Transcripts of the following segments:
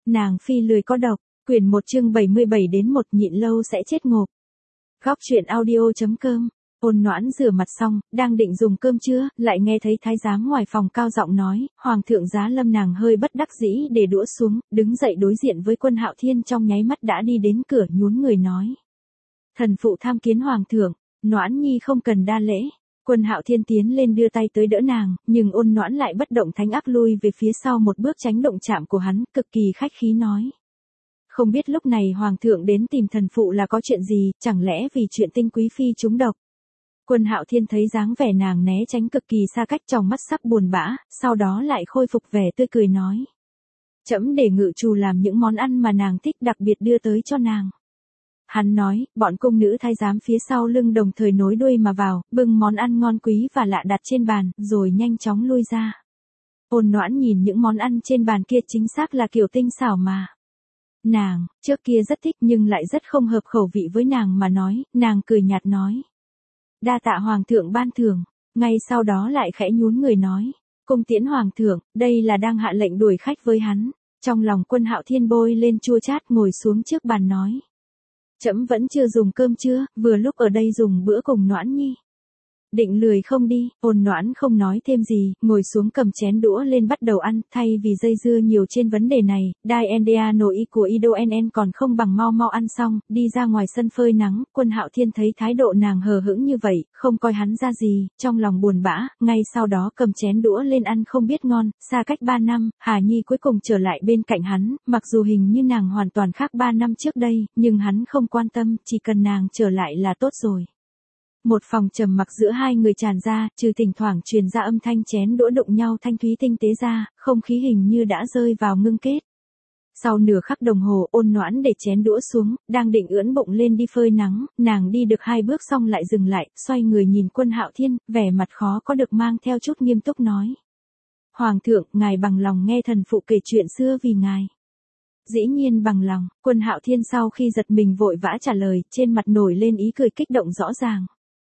Nàng phi lười có độc, quyển 1 chương 77 đến 1 nhịn lâu sẽ chết ngộp. Góc truyện audio.com. Ôn Noãn rửa mặt xong, đang định dùng cơm trưa, lại nghe thấy thái giám ngoài phòng cao giọng nói, Hoàng thượng Giá Lâm. Nàng hơi bất đắc dĩ để đũa xuống, đứng dậy đối diện với Quân Hạo Thiên, trong nháy mắt đã đi đến cửa nhún người nói. Thần phụ tham kiến Hoàng thượng. Noãn nhi không cần đa lễ. Quân Hạo Thiên tiến lên đưa tay tới đỡ nàng, nhưng Ôn Noãn lại bất động thanh áp lui về phía sau một bước tránh động chạm của hắn, cực kỳ khách khí nói. Không biết lúc này Hoàng thượng đến tìm thần phụ là có chuyện gì, chẳng lẽ vì chuyện Tinh Quý Phi trúng độc. Quân Hạo Thiên thấy dáng vẻ nàng né tránh cực kỳ xa cách, trong mắt sắp buồn bã, sau đó lại khôi phục vẻ tươi cười nói. Trẫm để ngự trù làm những món ăn mà nàng thích đặc biệt đưa tới cho nàng. Hắn nói, bọn cung nữ thái giám phía sau lưng đồng thời nối đuôi mà vào, bưng món ăn ngon quý và lạ đặt trên bàn, rồi nhanh chóng lui ra. Ôn Noãn nhìn những món ăn trên bàn kia, chính xác là kiểu tinh xảo mà. Nàng, trước kia rất thích nhưng lại rất không hợp khẩu vị với nàng mà nói, nàng cười nhạt nói. Đa tạ Hoàng thượng ban thưởng, ngay sau đó lại khẽ nhún người nói. Cung tiễn Hoàng thượng, đây là đang hạ lệnh đuổi khách với hắn. Trong lòng Quân Hạo Thiên bôi lên chua chát, ngồi xuống trước bàn nói. Trẫm vẫn chưa dùng cơm trưa, vừa lúc ở đây dùng bữa cùng Noãn nhi. Định lười không đi. Ôn Noãn không nói thêm gì, ngồi xuống cầm chén đũa lên bắt đầu ăn, thay vì dây dưa nhiều trên vấn đề này, Diana nội y của Ido NN còn không bằng mau mau ăn xong, đi ra ngoài sân phơi nắng. Quân Hạo Thiên thấy thái độ nàng hờ hững như vậy, không coi hắn ra gì, trong lòng buồn bã, ngay sau đó cầm chén đũa lên ăn không biết ngon. Xa cách 3 năm, Hà Nhi cuối cùng trở lại bên cạnh hắn, mặc dù hình như nàng hoàn toàn khác 3 năm trước đây, nhưng hắn không quan tâm, chỉ cần nàng trở lại là tốt rồi. Một phòng trầm mặc giữa hai người tràn ra, trừ thỉnh thoảng truyền ra âm thanh chén đũa đụng nhau thanh thúy tinh tế ra, không khí hình như đã rơi vào ngưng kết. Sau nửa khắc đồng hồ, Ôn Noãn để chén đũa xuống, đang định ưỡn bụng lên đi phơi nắng, nàng đi được 2 bước xong lại dừng lại, xoay người nhìn Quân Hạo Thiên, vẻ mặt khó có được mang theo chút nghiêm túc nói. Hoàng thượng, ngài bằng lòng nghe thần phụ kể chuyện xưa vì ngài. Dĩ nhiên bằng lòng. Quân Hạo Thiên sau khi giật mình vội vã trả lời, trên mặt nổi lên ý cười kích động rõ ràng.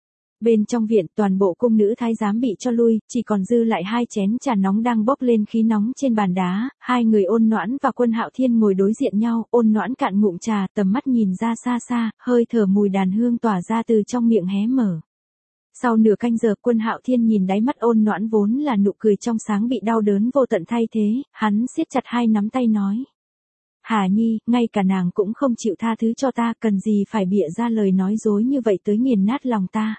Bên trong viện, toàn bộ cung nữ thái giám bị cho lui, chỉ còn dư lại 2 chén trà nóng đang bốc lên khí nóng trên bàn đá. Hai người Ôn Noãn và Quân Hạo Thiên ngồi đối diện nhau, Ôn Noãn cạn ngụm trà, tầm mắt nhìn ra xa xa, hơi thở mùi đàn hương tỏa ra từ trong miệng hé mở. Sau nửa canh giờ, Quân Hạo Thiên nhìn đáy mắt Ôn Noãn vốn là nụ cười trong sáng bị đau đớn vô tận thay thế, hắn siết chặt 2 nắm tay nói. Hà Nhi, ngay cả nàng cũng không chịu tha thứ cho ta, cần gì phải bịa ra lời nói dối như vậy tới nghiền nát lòng ta.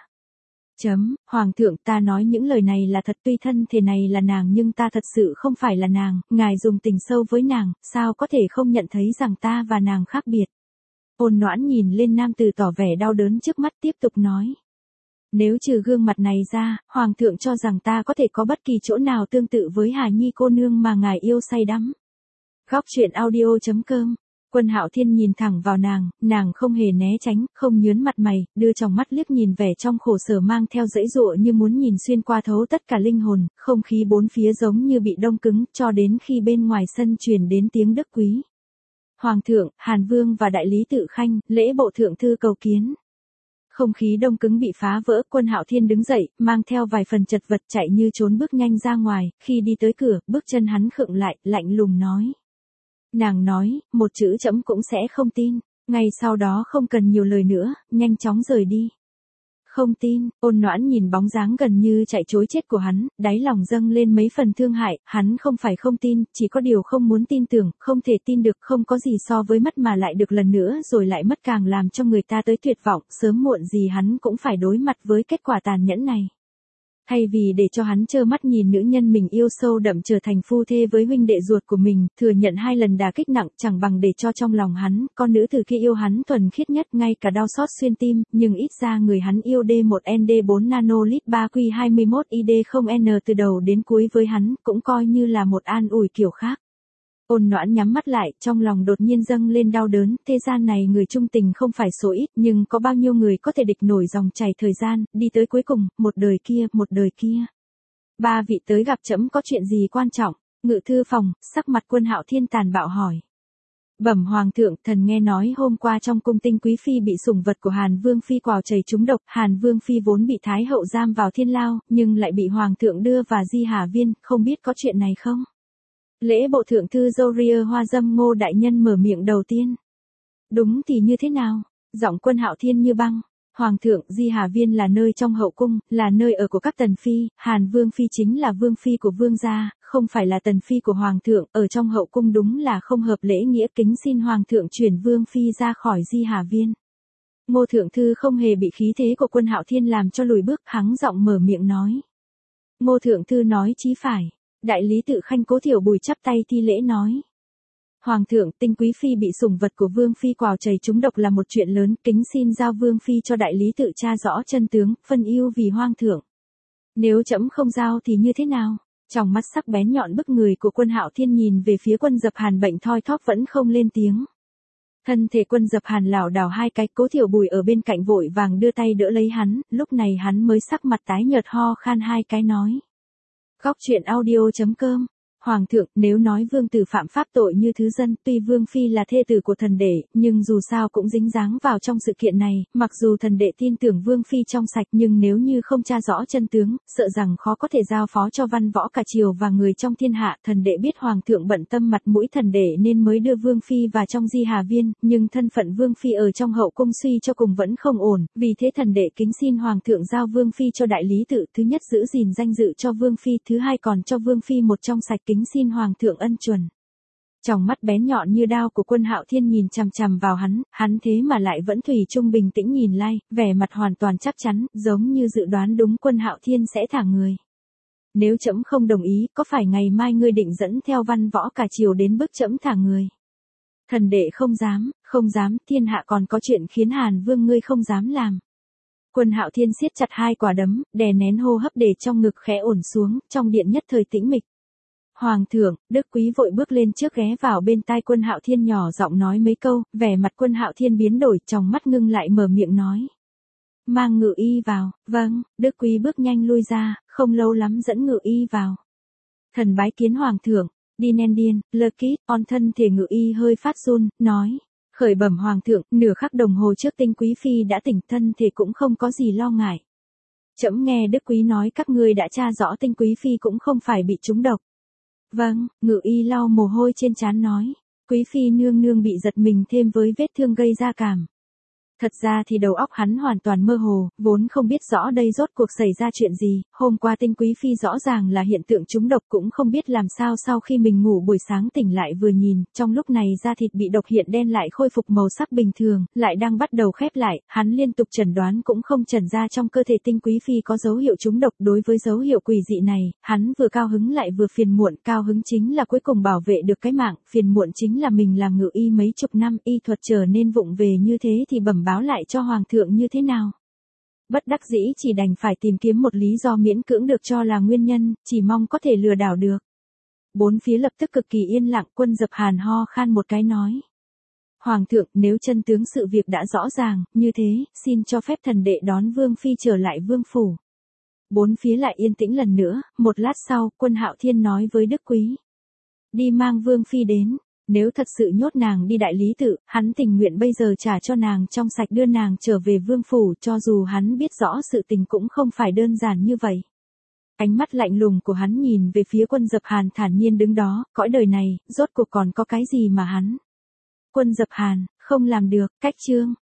Hoàng thượng, ta nói những lời này là thật, tuy thân thể này là nàng nhưng ta thật sự không phải là nàng, ngài dùng tình sâu với nàng, sao có thể không nhận thấy rằng ta và nàng khác biệt. Ôn Noãn nhìn lên nam tử tỏ vẻ đau đớn trước mắt, tiếp tục nói. Nếu trừ gương mặt này ra, Hoàng thượng cho rằng ta có thể có bất kỳ chỗ nào tương tự với Hà Nhi cô nương mà ngài yêu say đắm. Góc truyện audio.com. Quân Hạo Thiên nhìn thẳng vào nàng không hề né tránh, không nhớn mặt mày, đưa trong mắt liếc nhìn vẻ trong khổ sở mang theo dãy dụa như muốn nhìn xuyên qua thấu tất cả linh hồn, không khí bốn phía giống như bị đông cứng, cho đến khi bên ngoài sân truyền đến tiếng đức quý. Hoàng thượng, Hàn Vương và đại lý Tự Khanh, lễ bộ thượng thư cầu kiến. Không khí đông cứng bị phá vỡ, Quân Hạo Thiên đứng dậy, mang theo vài phần chật vật chạy như trốn bước nhanh ra ngoài, khi đi tới cửa, bước chân hắn khựng lại, lạnh lùng nói. Nàng nói, một chữ trẫm cũng sẽ không tin, ngay sau đó không cần nhiều lời nữa, nhanh chóng rời đi. Không tin. Ôn Noãn nhìn bóng dáng gần như chạy trối chết của hắn, đáy lòng dâng lên mấy phần thương hại, hắn không phải không tin, chỉ có điều không muốn tin tưởng, không thể tin được, không có gì so với mất mà lại được lần nữa rồi lại mất càng làm cho người ta tới tuyệt vọng, sớm muộn gì hắn cũng phải đối mặt với kết quả tàn nhẫn này. Thay vì để cho hắn trơ mắt nhìn nữ nhân mình yêu sâu đậm trở thành phu thê với huynh đệ ruột của mình, thừa nhận 2 lần đả kích nặng, chẳng bằng để cho trong lòng hắn, con nữ tử kia yêu hắn thuần khiết nhất, ngay cả đau xót xuyên tim, nhưng ít ra người hắn yêu D1ND4 nanolit 3Q21ID0N từ đầu đến cuối với hắn, cũng coi như là một an ủi kiểu khác. Ôn Noãn nhắm mắt lại, trong lòng đột nhiên dâng lên đau đớn, thế gian này người trung tình không phải số ít, nhưng có bao nhiêu người có thể địch nổi dòng chảy thời gian, đi tới cuối cùng, một đời kia, một đời kia. 3 vị tới gặp trẫm có chuyện gì quan trọng? Ngự thư phòng, sắc mặt Quân Hạo Thiên tàn bạo hỏi. Bẩm Hoàng thượng, thần nghe nói hôm qua trong cung Tinh Quý Phi bị sủng vật của Hàn Vương Phi quào chảy trúng độc, Hàn Vương Phi vốn bị Thái hậu giam vào thiên lao, nhưng lại bị Hoàng thượng đưa vào Di Hà Viên, không biết có chuyện này không? Lễ bộ thượng thư Zoria Hoa Dâm Ngô đại nhân mở miệng đầu tiên. Đúng thì như thế nào? Giọng Quân Hạo Thiên như băng. Hoàng thượng, Di Hà Viên là nơi trong hậu cung, là nơi ở của các tần phi, Hàn Vương phi chính là vương phi của vương gia, không phải là tần phi của hoàng thượng, ở trong hậu cung đúng là không hợp lễ nghĩa, kính xin hoàng thượng chuyển vương phi ra khỏi Di Hà Viên. Ngô thượng thư không hề bị khí thế của Quân Hạo Thiên làm cho lùi bước, hắng giọng mở miệng nói. Ngô thượng thư nói chí phải. Đại lý tự khanh Cố Thiểu Bùi chắp tay thi lễ nói. Hoàng thượng, tinh quý phi bị sủng vật của vương phi quào chảy trúng độc là một chuyện lớn, kính xin giao vương phi cho đại lý tự tra rõ chân tướng, phân ưu vì hoàng thượng. Nếu trẫm không giao thì như thế nào? Trong mắt sắc bén nhọn bức người của Quân Hạo Thiên nhìn về phía Quân Dập Hàn bệnh thoi thóp vẫn không lên tiếng. Thân thể Quân Dập Hàn lảo đảo hai cái, Cố Thiểu Bùi ở bên cạnh vội vàng đưa tay đỡ lấy hắn, lúc này hắn mới sắc mặt tái nhợt ho khan hai cái nói. Góc truyện audio.com. Hoàng thượng, nếu nói vương tử phạm pháp tội như thứ dân, tuy vương phi là thê tử của thần đệ, nhưng dù sao cũng dính dáng vào trong sự kiện này, mặc dù thần đệ tin tưởng vương phi trong sạch, nhưng nếu như không tra rõ chân tướng, sợ rằng khó có thể giao phó cho văn võ cả triều và người trong thiên hạ. Thần đệ biết hoàng thượng bận tâm mặt mũi thần đệ nên mới đưa vương phi vào trong Di Hà Viên, nhưng thân phận vương phi ở trong hậu cung suy cho cùng vẫn không ổn, vì thế thần đệ kính xin hoàng thượng giao vương phi cho đại lý tự, thứ nhất giữ gìn danh dự cho vương phi, thứ hai còn cho vương phi một trong sạch, kính xin hoàng thượng ân chuẩn. Trong mắt bén nhọn như đao của Quân Hạo Thiên nhìn chằm chằm vào hắn thế mà lại vẫn thủy chung bình tĩnh nhìn lai, vẻ mặt hoàn toàn chắc chắn, giống như dự đoán đúng Quân Hạo Thiên sẽ thả người. Nếu trẫm không đồng ý, có phải ngày mai ngươi định dẫn theo văn võ cả triều đến bức trẫm thả người? Thần đệ không dám, thiên hạ còn có chuyện khiến Hàn Vương ngươi không dám làm. Quân Hạo Thiên siết chặt hai quả đấm, đè nén hô hấp để trong ngực khẽ ổn xuống, trong điện nhất thời tĩnh mịch. Hoàng thượng, Đức Quý vội bước lên trước ghé vào bên tai Quân Hạo Thiên nhỏ giọng nói mấy câu, vẻ mặt Quân Hạo Thiên biến đổi, trong mắt ngưng lại mở miệng nói. Mang Ngự Y vào. Vâng. Đức Quý bước nhanh lui ra, không lâu lắm dẫn Ngự Y vào. Thần bái kiến hoàng thượng. Dinendian, Lekit, on thân thể Ngự Y hơi phát run, nói. Khởi bẩm hoàng thượng, nửa khắc đồng hồ trước tinh quý phi đã tỉnh, thân thể cũng không có gì lo ngại. Trẫm nghe Đức Quý nói các ngươi đã tra rõ tinh quý phi cũng không phải bị trúng độc. Vâng. Ngự Y lau mồ hôi trên trán nói. Quý phi nương nương bị giật mình thêm với vết thương gây ra cảm. Thật ra thì đầu óc hắn hoàn toàn mơ hồ, vốn không biết rõ đây rốt cuộc xảy ra chuyện gì, hôm qua tinh quý phi rõ ràng là hiện tượng trúng độc, cũng không biết làm sao sau khi mình ngủ buổi sáng tỉnh lại vừa nhìn, trong lúc này da thịt bị độc hiện đen lại khôi phục màu sắc bình thường, lại đang bắt đầu khép lại, hắn liên tục chẩn đoán cũng không chẩn ra trong cơ thể tinh quý phi có dấu hiệu trúng độc. Đối với dấu hiệu quỷ dị này, hắn vừa cao hứng lại vừa phiền muộn, cao hứng chính là cuối cùng bảo vệ được cái mạng, phiền muộn chính là mình làm ngự y mấy chục năm, y thuật trở nên vụng về như thế thì bẩm báo lại cho hoàng thượng như thế nào? Bất đắc dĩ chỉ đành phải tìm kiếm một lý do miễn cưỡng được cho là nguyên nhân, chỉ mong có thể lừa đảo được. Bốn phía lập tức cực kỳ yên lặng. Quân Dập Hàn ho khan một cái nói. Hoàng thượng, nếu chân tướng sự việc đã rõ ràng, như thế, xin cho phép thần đệ đón vương phi trở lại vương phủ. Bốn phía lại yên tĩnh lần nữa, một lát sau, Quân Hạo Thiên nói với Đức Quý. Đi mang vương phi đến. Nếu thật sự nhốt nàng đi đại lý tự, hắn tình nguyện bây giờ trả cho nàng trong sạch đưa nàng trở về vương phủ, cho dù hắn biết rõ sự tình cũng không phải đơn giản như vậy. Ánh mắt lạnh lùng của hắn nhìn về phía Quân Dập Hàn thản nhiên đứng đó, cõi đời này, rốt cuộc còn có cái gì mà hắn. Quân Dập Hàn, không làm được, cách chương.